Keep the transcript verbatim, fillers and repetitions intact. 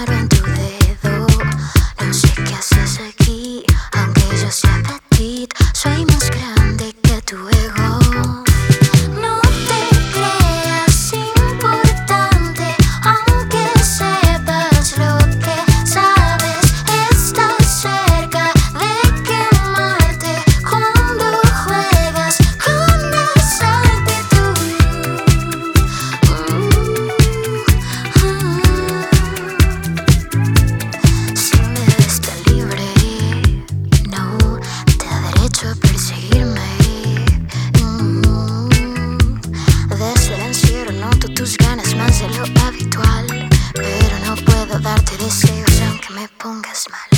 aro en tu dedo. No sé qué haces aquí, aunque yo sea petit. Soy más grande que tu ego. No te creas importante, aunque sepas lo que sabes. Estás cerca de quemarte cuando juegas con esa actitud. Si me ves tan libre, no te da derecho a perseguirme. Desde el encierro noto tus ganas más de lo habitual, pero no puedo darte deseos aunque me pongas mal.